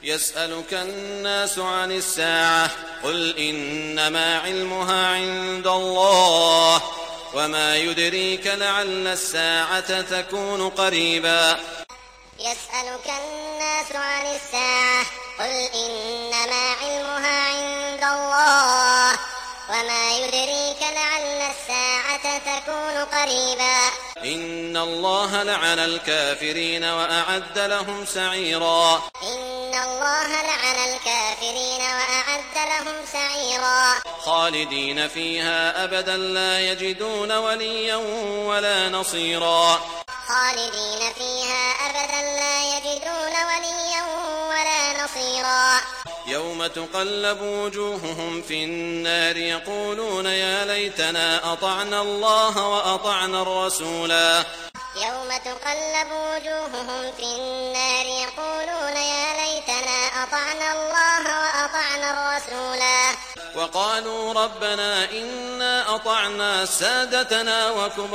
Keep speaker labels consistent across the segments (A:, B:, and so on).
A: يسألك الناس عن الساعة قل إنما علمها عند الله وما يدريك لعل الساعة تكون قريبا.
B: يسألك الناس عن الساعة قل إنما علمها عند الله وما يدريك لعل الساعة تكون قريبا.
A: إن الله لعن الكافرين وأعد لهم سعيرا.
B: إن الله لعن الكافرين وأعد لهم سعيرا.
A: خالدين فيها أبدا لا يجدون وليا ولا نصيرا.
B: خالدين فيها أبدا لا يجدون وليا ولا نصيرا.
A: يوم تقلب وجوههم في النار يقولون يا ليتنا أطعنا الله وأطعنا الرسولا.
B: يوم تقلب وجوههم في النار يقولون يا ليتنا أطعنا الله وأطعنا الرسولا.
A: وقالوا ربنا إنا أطعنا سادتنا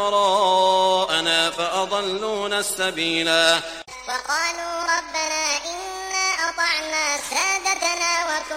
A: وكبراءنا فأضلونا السبيلا.
B: وقالوا ربنا إنا أطعنا سادتنا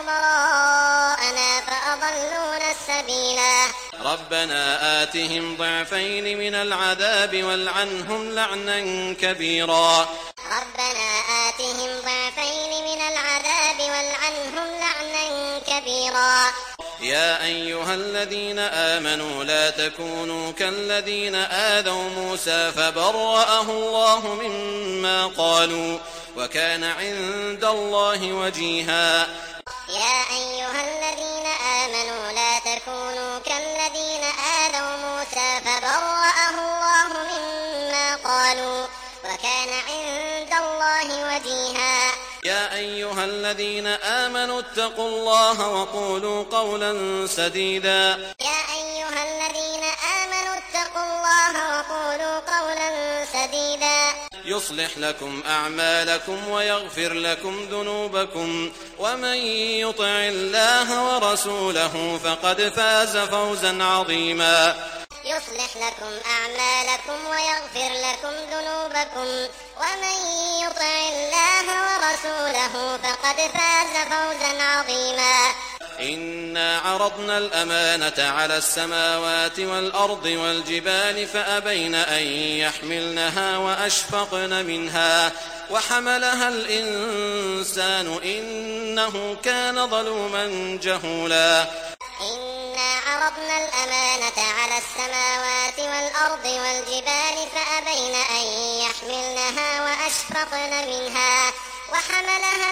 B: وكبراءنا فأضلونا السبيلا.
A: ربنا آتهم ضعفين من العذاب والعنهم لعنا كبيرا.
B: ربنا آتهم ضعفين من العذاب والعنهم لعنا كبيرا.
A: يا أيها الذين آمنوا لا تكونوا كالذين آذوا موسى فبرأه الله مما قالوا وكان عند الله وجيها.
B: يا أيها الذين آمنوا لا تكونوا كالذين آذوا موسى فبرأه الله مما قالوا وكان عند الله وجيها.
A: يا أيها الذين آمنوا اتقوا الله وقولوا قولا سديدا.
B: يا أيها الذين آمنوا اتقوا الله وقولوا قولا سديدا.
A: يصلح لكم أعمالكم ويغفر لكم ذنوبكم ومن يطع الله ورسوله فقد فاز فوزا عظيما.
B: يصلح لكم أعمالكم ويغفر لكم ذنوبكم ومن يطع الله ورسوله فقد فاز فوزا عظيما.
A: إنا عرضنا الأمانة على السماوات والأرض والجبال فأبين أن يحملنها وأشفقن منها وحملها الإنسان إنه كان ظلوما جهولا.
B: إنا عرضنا الأمانة على السماوات والأرض والجبال فأبين أن يحملنها وأشفقن منها وحملها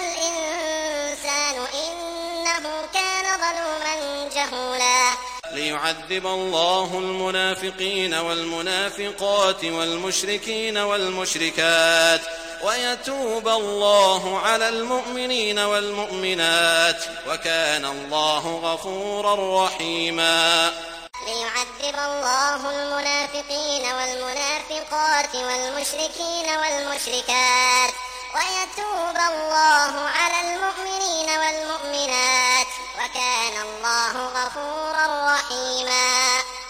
B: الإنسان إنه كان ظلوما جهولا.
A: ليعذب الله المنافقين والمنافقات والمشركين والمشركات ويتوب الله على المؤمنين والمؤمنات وكان الله غفورا رحيما.
B: ليعذب الله المنافقين والمنافقات والمشركين والمشركات ويتوب الله على المؤمنين والمؤمنات وكان الله غفورا رحيما.